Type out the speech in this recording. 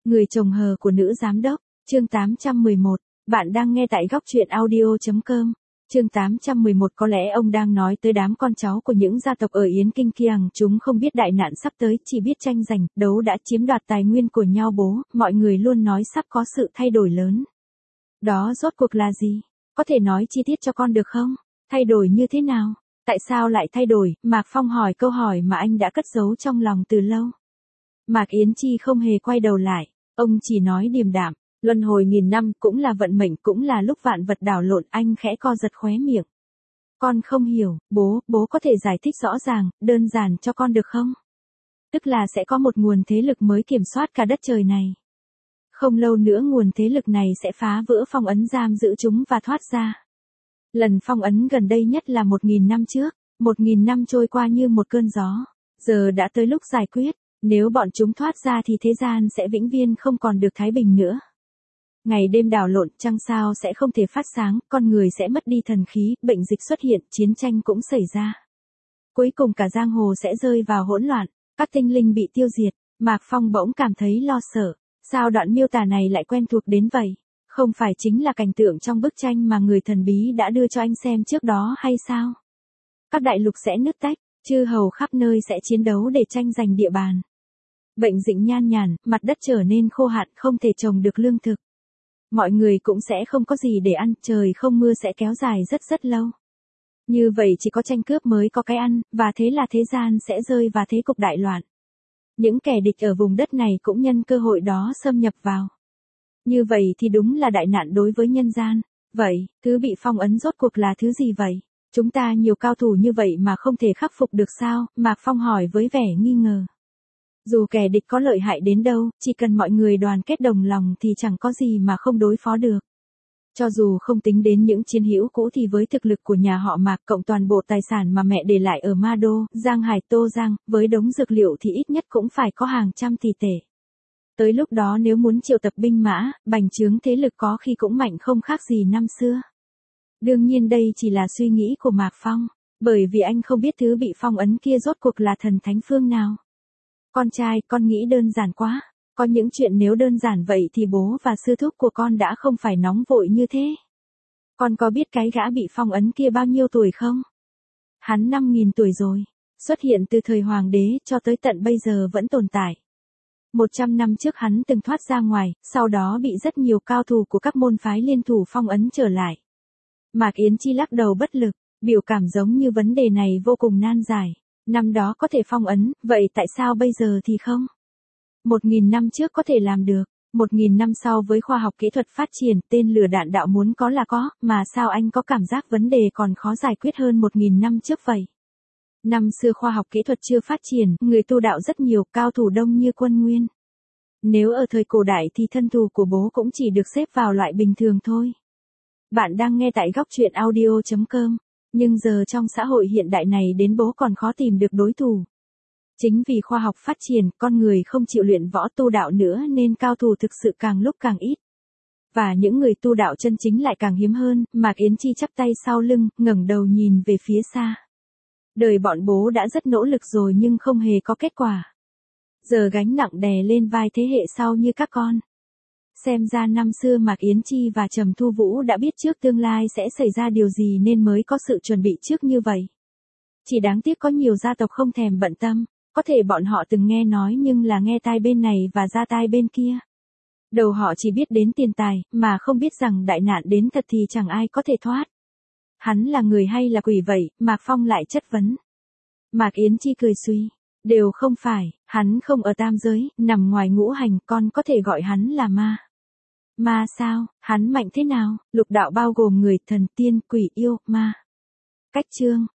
Người chồng hờ của nữ giám đốc, chương 811, bạn đang nghe tại góc truyện audio.com. Chương 811 có lẽ ông đang nói tới đám con cháu của những gia tộc ở Yến Kinh Kiang, chúng không biết đại nạn sắp tới, chỉ biết tranh giành, đấu đã chiếm đoạt tài nguyên của nhau bố, mọi người luôn nói sắp có sự thay đổi lớn. Đó rốt cuộc là gì? Có thể nói chi tiết cho con được không? Thay đổi như thế nào? Tại sao lại thay đổi? Mạc Phong hỏi câu hỏi mà anh đã cất giấu trong lòng từ lâu. Mạc Yến Chi không hề quay đầu lại, ông chỉ nói điềm đạm, luân hồi nghìn năm cũng là vận mệnh, cũng là lúc vạn vật đảo lộn. Anh khẽ co giật khóe miệng. Con không hiểu, bố có thể giải thích rõ ràng, đơn giản cho con được không? Tức là sẽ có một nguồn thế lực mới kiểm soát cả đất trời này. Không lâu nữa nguồn thế lực này sẽ phá vỡ phong ấn giam giữ chúng và thoát ra. Lần phong ấn gần đây nhất là 1.000 năm trước, 1.000 năm trôi qua như một cơn gió. Giờ đã tới lúc giải quyết, nếu bọn chúng thoát ra thì thế gian sẽ vĩnh viễn không còn được thái bình nữa. Ngày đêm đảo lộn, trăng sao sẽ không thể phát sáng, con người sẽ mất đi thần khí, bệnh dịch xuất hiện, chiến tranh cũng xảy ra. Cuối cùng cả giang hồ sẽ rơi vào hỗn loạn, các tinh linh bị tiêu diệt. Mạc Phong bỗng cảm thấy lo sợ, sao đoạn miêu tả này lại quen thuộc đến vậy? Không phải chính là cảnh tượng trong bức tranh mà người thần bí đã đưa cho anh xem trước đó hay sao? Các đại lục sẽ nứt tách, chư hầu khắp nơi sẽ chiến đấu để tranh giành địa bàn. Bệnh dịch nhan nhản, mặt đất trở nên khô hạn, không thể trồng được lương thực. Mọi người cũng sẽ không có gì để ăn, trời không mưa sẽ kéo dài rất rất lâu. Như vậy chỉ có tranh cướp mới có cái ăn, và thế là thế gian sẽ rơi vào thế cục đại loạn. Những kẻ địch ở vùng đất này cũng nhân cơ hội đó xâm nhập vào. Như vậy thì đúng là đại nạn đối với nhân gian. Vậy, thứ bị phong ấn rốt cuộc là thứ gì vậy? Chúng ta nhiều cao thủ như vậy mà không thể khắc phục được sao? Mạc Phong hỏi với vẻ nghi ngờ. Dù kẻ địch có lợi hại đến đâu, chỉ cần mọi người đoàn kết đồng lòng thì chẳng có gì mà không đối phó được. Cho dù không tính đến những chiến hữu cũ thì với thực lực của nhà họ Mạc cộng toàn bộ tài sản mà mẹ để lại ở Ma Đô, Giang Hải, Tô Giang, với đống dược liệu thì ít nhất cũng phải có hàng trăm tỷ tệ. Tới lúc đó nếu muốn triệu tập binh mã, bành trướng thế lực có khi cũng mạnh không khác gì năm xưa. Đương nhiên đây chỉ là suy nghĩ của Mạc Phong, bởi vì anh không biết thứ bị phong ấn kia rốt cuộc là thần thánh phương nào. Con trai, con nghĩ đơn giản quá. Có những chuyện nếu đơn giản vậy thì bố và sư thúc của con đã không phải nóng vội như thế. Con có biết cái gã bị phong ấn kia bao nhiêu tuổi không? Hắn 5.000 tuổi rồi. Xuất hiện từ thời hoàng đế cho tới tận bây giờ vẫn tồn tại. 100 năm trước hắn từng thoát ra ngoài, sau đó bị rất nhiều cao thủ của các môn phái liên thủ phong ấn trở lại. Mạc Yến Chi lắc đầu bất lực, biểu cảm giống như vấn đề này vô cùng nan giải. Năm đó có thể phong ấn, vậy tại sao bây giờ thì không? 1.000 năm trước có thể làm được, 1.000 năm sau với khoa học kỹ thuật phát triển, tên lửa đạn đạo muốn có là có, mà sao anh có cảm giác vấn đề còn khó giải quyết hơn 1.000 năm trước vậy? Năm xưa khoa học kỹ thuật chưa phát triển, người tu đạo rất nhiều, cao thủ đông như quân nguyên. Nếu ở thời cổ đại thì thân thủ của bố cũng chỉ được xếp vào loại bình thường thôi. Bạn đang nghe tại góc truyện audio.com, nhưng giờ trong xã hội hiện đại này đến bố còn khó tìm được đối thủ. Chính vì khoa học phát triển, con người không chịu luyện võ tu đạo nữa nên cao thủ thực sự càng lúc càng ít. Và những người tu đạo chân chính lại càng hiếm hơn. Mạc Yến Chi chắp tay sau lưng, ngẩng đầu nhìn về phía xa. Đời bọn bố đã rất nỗ lực rồi nhưng không hề có kết quả. Giờ gánh nặng đè lên vai thế hệ sau như các con. Xem ra năm xưa Mạc Yến Chi và Trầm Thu Vũ đã biết trước tương lai sẽ xảy ra điều gì nên mới có sự chuẩn bị trước như vậy. Chỉ đáng tiếc có nhiều gia tộc không thèm bận tâm. Có thể bọn họ từng nghe nói nhưng là nghe tai bên này và ra tai bên kia. Đầu họ chỉ biết đến tiền tài, mà không biết rằng đại nạn đến thật thì chẳng ai có thể thoát. Hắn là người hay là quỷ vậy? Mạc Phong lại chất vấn. Mạc Yến Chi cười suy. Đều không phải, hắn không ở tam giới, nằm ngoài ngũ hành, con có thể gọi hắn là ma. Ma sao? Hắn mạnh thế nào? Lục đạo bao gồm người, thần, tiên, quỷ, yêu, ma. Cách chương.